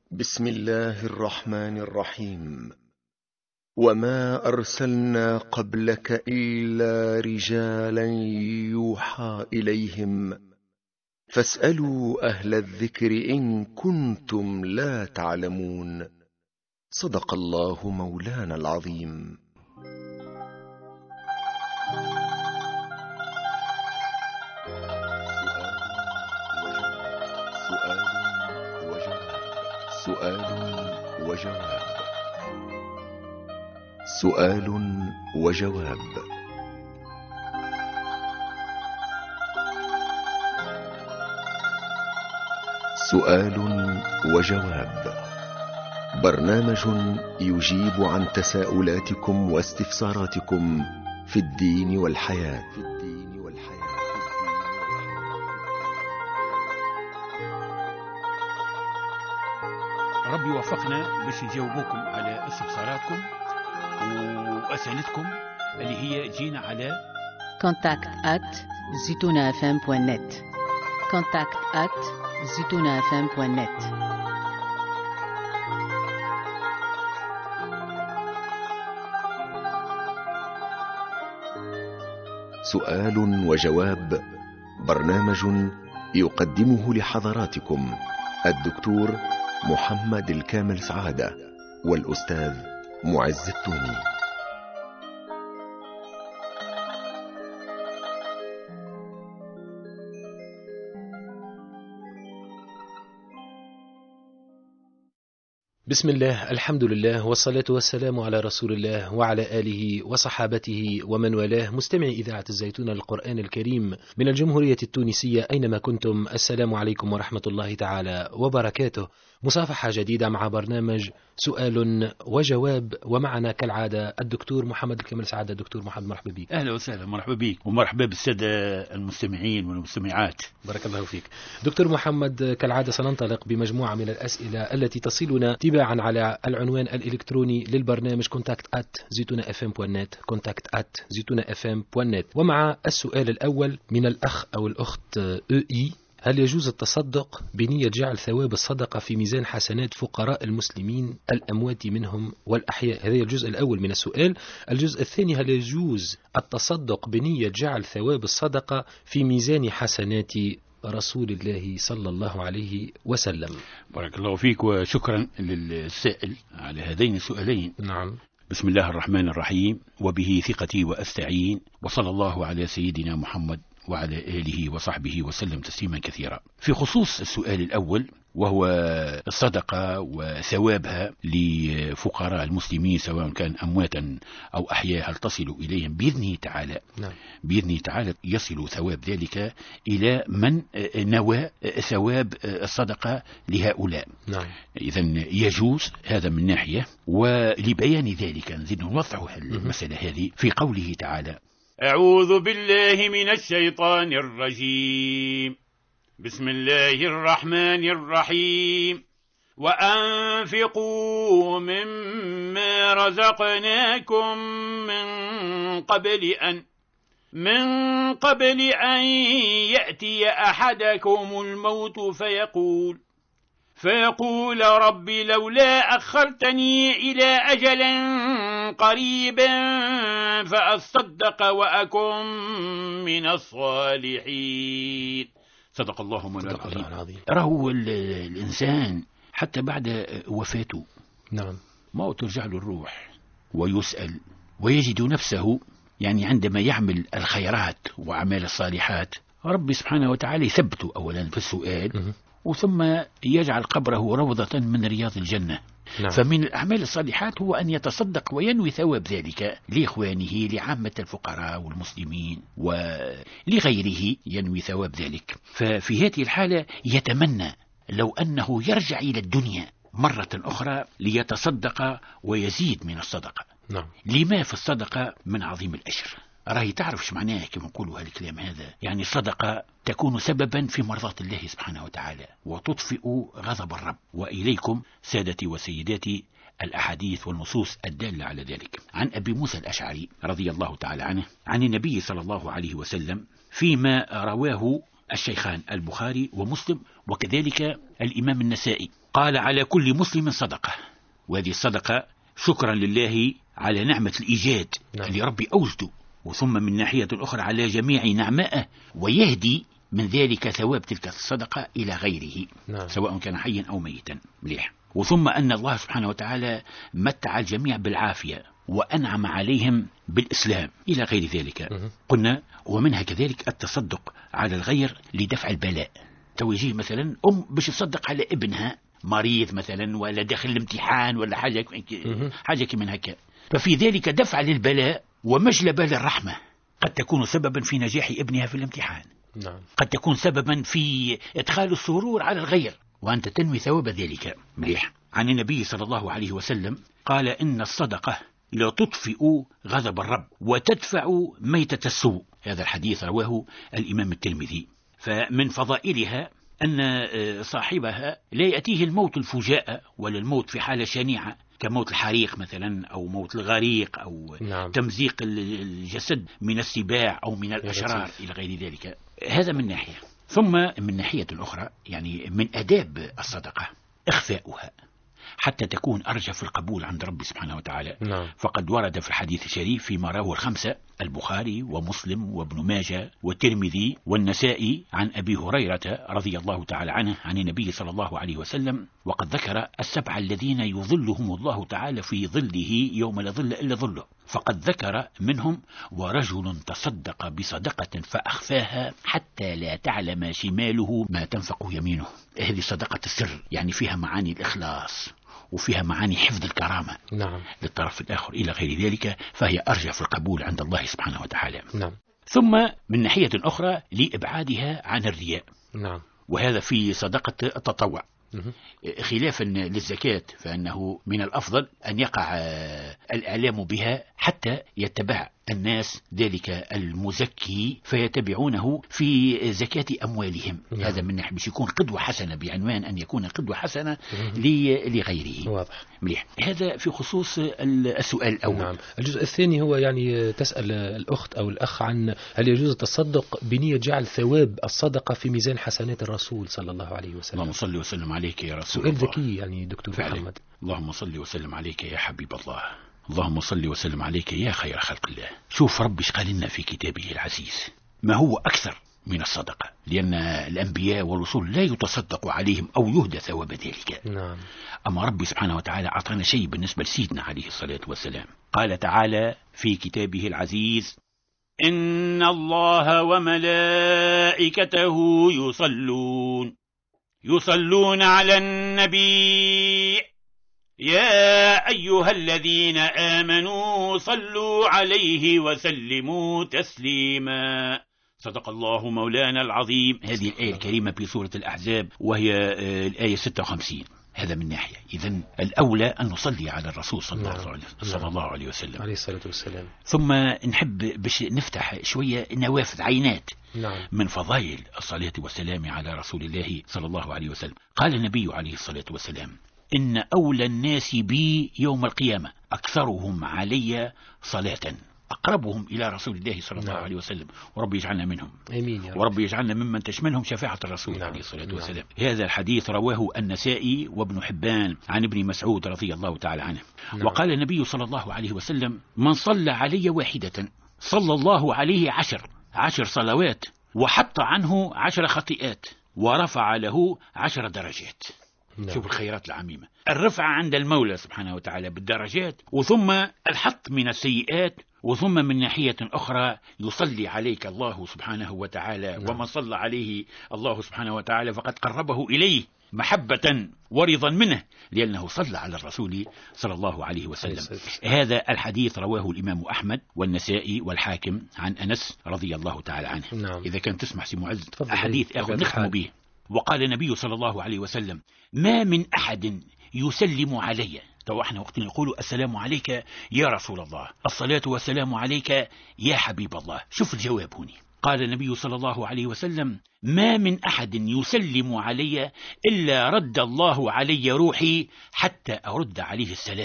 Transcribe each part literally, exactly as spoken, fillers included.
بسم الله الرحمن الرحيم. وما أرسلنا قبلك إلا رجالا يوحى إليهم فاسألوا أهل الذكر إن كنتم لا تعلمون. صدق الله مولانا العظيم. سؤال وجواب سؤال وجواب سؤال وجواب برنامج يجيب عن تساؤلاتكم واستفساراتكم في الدين والحياة. ربي وفقنا باش نجاوبوكم على استفساراتكم وأسئلتكم اللي هي جينا على contact at zitouna f m point net contact at zitouna f m point net. سؤال وجواب برنامج يقدمه لحضراتكم الدكتور محمد الكامل سعادة والأستاذ معز التوني. بسم الله، الحمد لله، والصلاة والسلام على رسول الله وعلى آله وصحابته ومن والاه. مستمعي إذاعة الزيتون القرآن الكريم من الجمهورية التونسية أينما كنتم، السلام عليكم ورحمة الله تعالى وبركاته. مصافحة جديدة مع برنامج سؤال وجواب، ومعنا كالعادة الدكتور محمد الكامل سعادة. دكتور محمد، مرحبا بك. أهلا وسهلا، مرحبا بك ومرحبا بالسادة المستمعين والمستمعات. بارك الله فيك. دكتور محمد، كالعادة سننطلق بمجموعة من الأسئلة التي تصلنا تباعا على العنوان الإلكتروني للبرنامج contact at zitouna f m point net contact at zitouna f m point net. ومع السؤال الأول من الأخ أو الأخت أي: هل يجوز التصدق بنية جعل ثواب الصدقة في ميزان حسنات فقراء المسلمين الأموات منهم والأحياء؟ هذا الجزء الأول من السؤال. الجزء الثاني: هل يجوز التصدق بنية جعل ثواب الصدقة في ميزان حسنات رسول الله صلى الله عليه وسلم؟ بارك الله فيك وشكرا للسائل على هذين السؤالين. نعم. بسم الله الرحمن الرحيم، وبه ثقتي وأستعين، وصلى الله على سيدنا محمد وعلى آله وصحبه وسلم تسليما كثيرا. في خصوص السؤال الأول وهو الصدقة وثوابها لفقراء المسلمين سواء كان أمواتا أو أحياء، هل تصل إليهم بإذنه تعالى؟ نعم. بإذنه تعالى يصل ثواب ذلك إلى من نوى ثواب الصدقة لهؤلاء. نعم. إذن يجوز هذا من ناحية. ولبيان ذلك نزيد نوضح المسألة هذه في قوله تعالى: أعوذ بالله من الشيطان الرجيم، بسم الله الرحمن الرحيم، وأنفقوا مما رزقناكم من قبل أن من قبل أن يأتي أحدكم الموت فيقول فيقول رب لولا أخرتني إلى أجل قريبا فأصدق وأكن من الصالحين. صدق الله مولانا العظيم. راه الإنسان حتى بعد وفاته نعم ما ترجع له الروح ويسأل ويجد نفسه، يعني عندما يعمل الخيرات وأعمال الصالحات ربي سبحانه وتعالى يثبته أولا في السؤال، وثم يجعل قبره روضة من رياض الجنة. نعم. فمن الأعمال الصالحات هو أن يتصدق وينوي ثواب ذلك لإخوانه لعامة الفقراء والمسلمين ولغيره، ينوي ثواب ذلك. ففي هذه الحالة يتمنى لو أنه يرجع إلى الدنيا مرة أخرى ليتصدق ويزيد من الصدقة. نعم. لما في الصدقة من عظيم الأجر. راهي تعرفش معناها كما نقولوا هالكلام هذا، يعني الصدقة تكون سببا في مرضاة الله سبحانه وتعالى وتطفئ غضب الرب. وإليكم سادتي وسيداتي الأحاديث والنصوص الدالة على ذلك. عن أبي موسى الأشعري رضي الله تعالى عنه عن النبي صلى الله عليه وسلم فيما رواه الشيخان البخاري ومسلم وكذلك الإمام النسائي، قال على كل مسلم صدقة، وهذه الصدقة شكرا لله على نعمة الإيجاد نعم. اللي ربي أوجده، وثم من ناحية أخرى على جميع نعمائه، ويهدي من ذلك ثواب تلك الصدقة إلى غيره نعم. سواء كان حيا أو ميتا. مليح. وثم أن الله سبحانه وتعالى متع الجميع بالعافية وأنعم عليهم بالإسلام إلى غير ذلك. مه. قلنا ومنها كذلك التصدق على الغير لدفع البلاء. توجيه مثلا أم باش تصدق على ابنها مريض مثلا ولا داخل الامتحان ولا حاجة حاجة كمن هكا، ففي ذلك دفع للبلاء ومجلبة للرحمة. قد تكون سببا في نجاح ابنها في الامتحان، نعم. قد تكون سببا في إدخال السرور على الغير وأنت تنوي ثواب ذلك. مليح. عن النبي صلى الله عليه وسلم قال إن الصدقة لا تطفئ غضب الرب وتدفع ميتة السوء. هذا الحديث رواه الإمام الترمذي. فمن فضائلها أن صاحبها لا يأتيه الموت الفجاء ولا الموت في حالة شنيعة كموت الحريق مثلا أو موت الغريق أو نعم. تمزيق الجسد من السباع أو من الأشرار إلى غير ذلك. هذا من ناحية. ثم من ناحية أخرى يعني من آداب الصدقة إخفاؤها حتى تكون أرجى في القبول عند رب سبحانه وتعالى. نعم. فقد ورد في الحديث الشريف فيما رواه الخمسة البخاري ومسلم وابن ماجه والترمذي والنسائي عن أبي هريرة رضي الله تعالى عنه عن النبي صلى الله عليه وسلم، وقد ذكر السبع الذين يظلهم الله تعالى في ظله يوم لا ظل إلا ظله، فقد ذكر منهم ورجل تصدق بصدقة فأخفاها حتى لا تعلم شماله ما تنفق يمينه. هذه صدقة السر، يعني فيها معاني الإخلاص وفيها معاني حفظ الكرامة نعم. للطرف الآخر إلى غير ذلك، فهي أرجى في القبول عند الله سبحانه وتعالى. نعم. ثم من ناحية أخرى لإبعادها عن الرياء. نعم. وهذا في صدقة التطوع مه. خلافا للزكاة، فإنه من الأفضل أن يقع الإعلام بها حتى يتبع الناس ذلك المزكي فيتبعونه في زكاة أموالهم. نعم. هذا من ناحية باش يكون قدوة حسنة، بعنوان أن يكون قدوة حسنة لغيره. واضح. مليح. هذا في خصوص السؤال الأول. نعم. الجزء الثاني هو يعني تسأل الأخت أو الأخ عن هل يجوز التصدق بنية جعل ثواب الصدقة في ميزان حسنات الرسول صلى الله عليه وسلم. اللهم صل وسلم عليك يا رسول سؤال الله. ذكي يعني دكتور فعلا. محمد. اللهم صل وسلم عليك يا حبيب الله، اللهم صل وسلم عليك يا خير خلق الله. شوف ربي قال لنا في كتابه العزيز ما هو أكثر من الصدقة، لأن الأنبياء والرسل لا يتصدق عليهم أو يهدى ثواب ذلك. نعم. أما ربي سبحانه وتعالى أعطانا شيء بالنسبة لسيدنا عليه الصلاة والسلام. قال تعالى في كتابه العزيز إن الله وملائكته يصلون يصلون على النبي يا أيها الذين آمنوا صلوا عليه وسلموا تسليما. صدق الله مولانا العظيم. هذه الآية الكريمة في سورة الأحزاب وهي الآية ستة وخمسين. هذا من ناحية. إذن الأولى أن نصلي على الرسول صلى, نعم. الله, عليه صلى الله عليه وسلم عليه الصلاة والسلام. ثم نحب باش نفتح شوية نوافذ عينات نعم. من فضائل الصلاة والسلام على رسول الله صلى الله عليه وسلم. قال النبي عليه الصلاة والسلام إن أولى الناس بي يوم القيامة أكثرهم علي صلاة أقربهم إلى رسول الله صلى الله نعم. عليه وسلم، ورب يجعلنا منهم. آمين يا رب. ورب يجعلنا ممن تشملهم شفاعة الرسول نعم. عليه الصلاة والسلام. نعم. هذا الحديث رواه النسائي وابن حبان عن ابن مسعود رضي الله تعالى عنه. نعم. وقال النبي صلى الله عليه وسلم من صلى علي واحدة صلى الله عليه عشر عشر صلوات وحط عنه عشر خطيئات ورفع له عشر درجات. نعم. شوف الخيرات العميمة، الرفع عند المولى سبحانه وتعالى بالدرجات، وثم الحط من السيئات، وثم من ناحية أخرى يصلي عليك الله سبحانه وتعالى. نعم. ومن صلى عليه الله سبحانه وتعالى فقد قربه إليه محبة ورضا منه لأنه صلى على الرسول صلى الله عليه وسلم. هذا الحديث رواه الإمام أحمد والنسائي والحاكم عن أنس رضي الله تعالى عنه. نعم. إذا كان تسمح سي معز حديث آخر نختم به. وقال النبي صلى الله عليه وسلم ما من أحد يسلم علي، تو احنا وقت نقول السلام عليك يا رسول الله، الصلاة والسلام عليك يا حبيب الله. شوف الجواب هنا. قال النبي صلى الله عليه وسلم ما من أحد يسلم علي إلا رد الله علي روحي حتى أرد عليه السلام.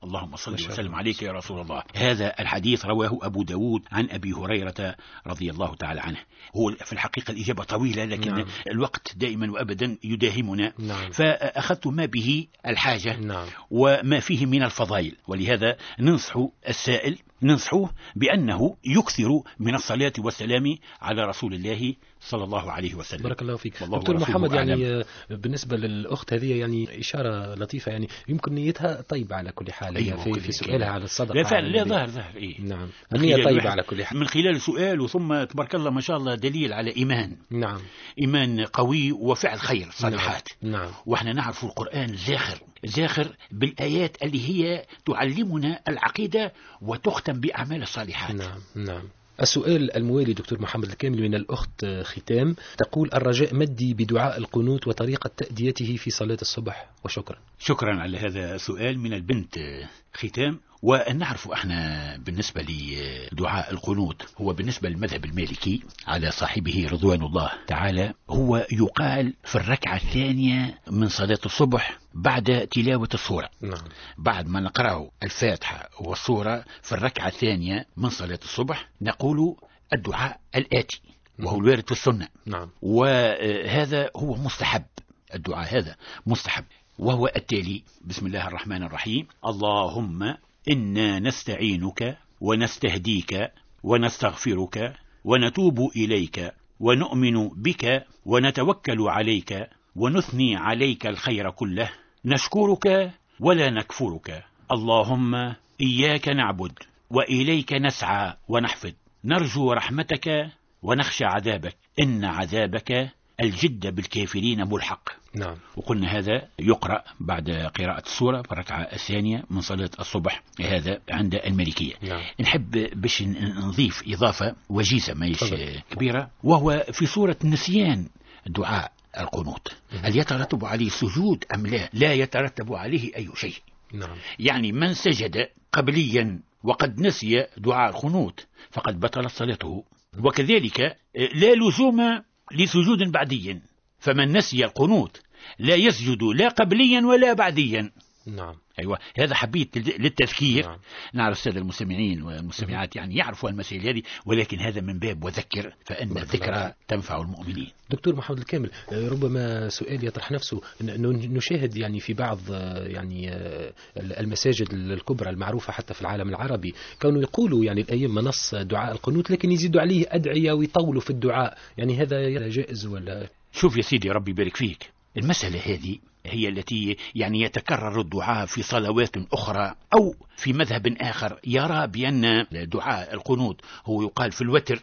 اللهم صل وسلم عليك يا رسول الله. هذا الحديث رواه أبو داود عن أبي هريرة رضي الله تعالى عنه. هو في الحقيقة الإجابة طويلة، لكن نعم. الوقت دائما وأبدا يداهمنا، نعم. فأخذت ما به الحاجة، نعم. وما فيه من الفضائل، ولهذا ننصح السائل ننصحه بأنه يكثر من الصلاة والسلام على رسول الله صلى الله عليه وسلم. بارك الله فيك دكتور محمد. يعني بالنسبة للأخت هذه يعني إشارة لطيفة، يعني يمكن نيتها طيبة على كل حال، أيوة في, في سؤالها على الصدقة. لا فعلا، لا ظاهر ظاهر إيه؟ نعم، النية طيبة على كل حال من خلال سؤال، ثم تبارك الله ما شاء الله دليل على إيمان، نعم، إيمان قوي وفعل خير صالحات. نعم. نعم. وإحنا نعرف القرآن زاخر زاخر بالآيات اللي هي تعلمنا العقيدة وتختم بأعمال الصالحات. نعم نعم. السؤال الموالي دكتور محمد الكامل من الأخت ختام، تقول: الرجاء مدي بدعاء القنوت وطريقة تأديته في صلاة الصبح، وشكرا. شكرا على هذا السؤال من البنت ختام. ونعرف احنا بالنسبة لدعاء القنوت، هو بالنسبة للمذهب المالكي على صاحبه رضوان الله تعالى، هو يقال في الركعة الثانية من صلاة الصبح بعد تلاوة السورة. نعم. بعد ما نقرأ الفاتحة والسورة في الركعة الثانية من صلاة الصبح نقول الدعاء الآتي، وهو الوارد في السنة. نعم. وهذا هو مستحب، الدعاء هذا مستحب، وهو التالي: بسم الله الرحمن الرحيم، اللهم إنا نستعينك ونستهديك ونستغفرك ونتوب إليك ونؤمن بك ونتوكل عليك ونثني عليك الخير كله، نشكرك ولا نكفرك، اللهم إياك نعبد وإليك نسعى ونحفد، نرجو رحمتك ونخشى عذابك، إن عذابك الجد بالكافرين ملحق. نعم. وقلنا هذا يقرأ بعد قراءة السورة في الركعة الثانية من صلاة الصبح، هذا عند المالكية. نعم. نحب باش نضيف إضافة وجيزة ما يش كبيرة، وهو في سورة النسيان دعاء القنوت، هل يترتب عليه سجود أم لا؟ لا يترتب عليه أي شيء. نعم. يعني من سجد قبليا وقد نسي دعاء القنوت فقد بطلت صلاته، وكذلك لا لزوم لسجود بعدي، فمن نسي القنوت لا يسجد لا قبليا ولا بعديا. نعم. أيوة، هذا حبيت للتذكير. نعم. نعرف السادة المستمعين والمستمعات يعني يعرفوا المسائل هذه، ولكن هذا من باب وذكر فإن الذكرى تنفع المؤمنين. دكتور محمد الكامل، ربما سؤال يطرح نفسه، نشاهد يعني في بعض يعني المساجد الكبرى المعروفة حتى في العالم العربي كانوا يقولوا يعني الأيام نص دعاء القنوت، لكن يزيدوا عليه أدعية ويطولوا في الدعاء، يعني هذا جائز ولا؟ شوف يا سيدي، ربي يبارك فيك، المسألة هذه هي التي يعني يتكرر الدعاء في صلوات أخرى أو في مذهب آخر يرى بأن دعاء القنوت هو يقال في الوتر،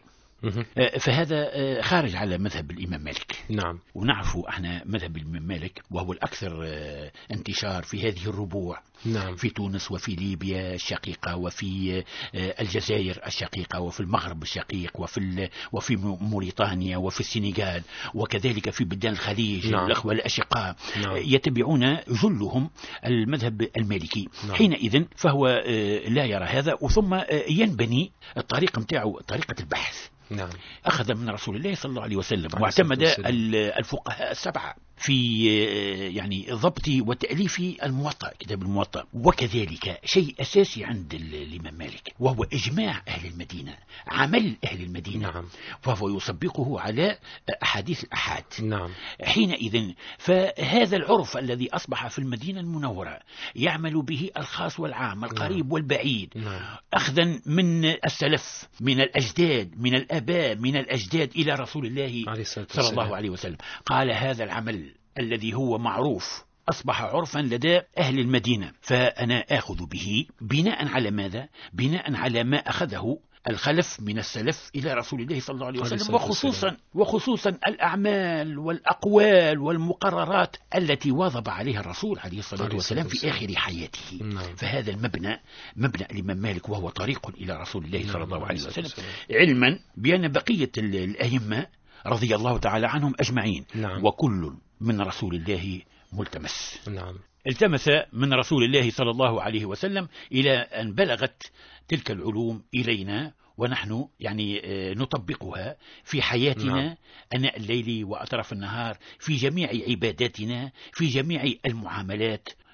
فهذا خارج على مذهب الإمام مالك. نعم. ونعرف احنا مذهب الإمام مالك وهو الأكثر انتشار في هذه الربوع. نعم. في تونس وفي ليبيا الشقيقة وفي الجزائر الشقيقة وفي المغرب الشقيق وفي وفي موريتانيا وفي السنغال وكذلك في بلدان الخليج. نعم. الأخوة الأشقاء. نعم. يتبعون جلهم المذهب المالكي. نعم. حينئذ فهو لا يرى هذا، وثم ينبني الطريقة متاعه طريقة البحث. نعم. أخذ من رسول الله صلى الله عليه وسلم، واعتمد الفقهاء السبعة في يعني ضبط وتأليف الموطأ، كتاب الموطأ، وكذلك شيء أساسي عند الإمام مالك وهو إجماع أهل المدينة، عمل أهل المدينة. نعم. فهو يسبقه على أحاديث الأحاد. نعم. حينئذ فهذا العرف الذي أصبح في المدينة المنورة يعمل به الخاص والعام، القريب. نعم. والبعيد. نعم. أخذا من السلف، من الأجداد، من الآباء، من الأجداد إلى رسول الله صلى الله عليه وسلم، قال هذا العمل الذي هو معروف أصبح عرفا لدى أهل المدينة، فأنا آخذ به بناء على ماذا؟ بناء على ما أخذه الخلف من السلف إلى رسول الله صلى الله عليه وسلم، وخصوصا وخصوصا الأعمال والأقوال والمقررات التي واظب عليها الرسول عليه الصلاة والسلام في آخر حياته. نعم. فهذا المبنى مبنى الإمام مالك، وهو طريق إلى رسول الله صلى الله عليه وسلم، علما بأن بقية الأئمة رضي الله تعالى عنهم أجمعين. نعم. وكل من رسول الله ملتمس. نعم. التمس من رسول الله صلى الله عليه وسلم إلى أن بلغت تلك العلوم إلينا، ونحن يعني نطبقها في حياتنا. نعم. أناء الليل وأطراف النهار، في جميع عباداتنا، في جميع المعاملات،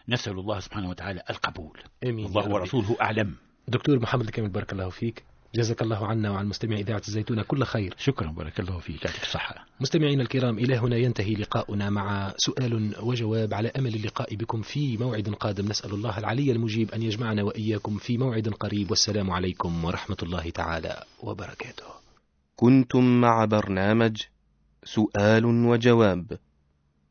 نسأل الله سبحانه وتعالى القبول. آمين. الله ورسوله أعلم. دكتور محمد الكامل، بارك الله فيك، جزاك الله عنا وعن مستمعي إذاعة الزيتونة كل خير. شكرا، بارك الله فيك، يعطيك الصحة. مستمعينا الكرام، إلى هنا ينتهي لقاؤنا مع سؤال وجواب، على أمل اللقاء بكم في موعد قادم. نسأل الله العلي المجيب أن يجمعنا وإياكم في موعد قريب، والسلام عليكم ورحمة الله تعالى وبركاته. كنتم مع برنامج سؤال وجواب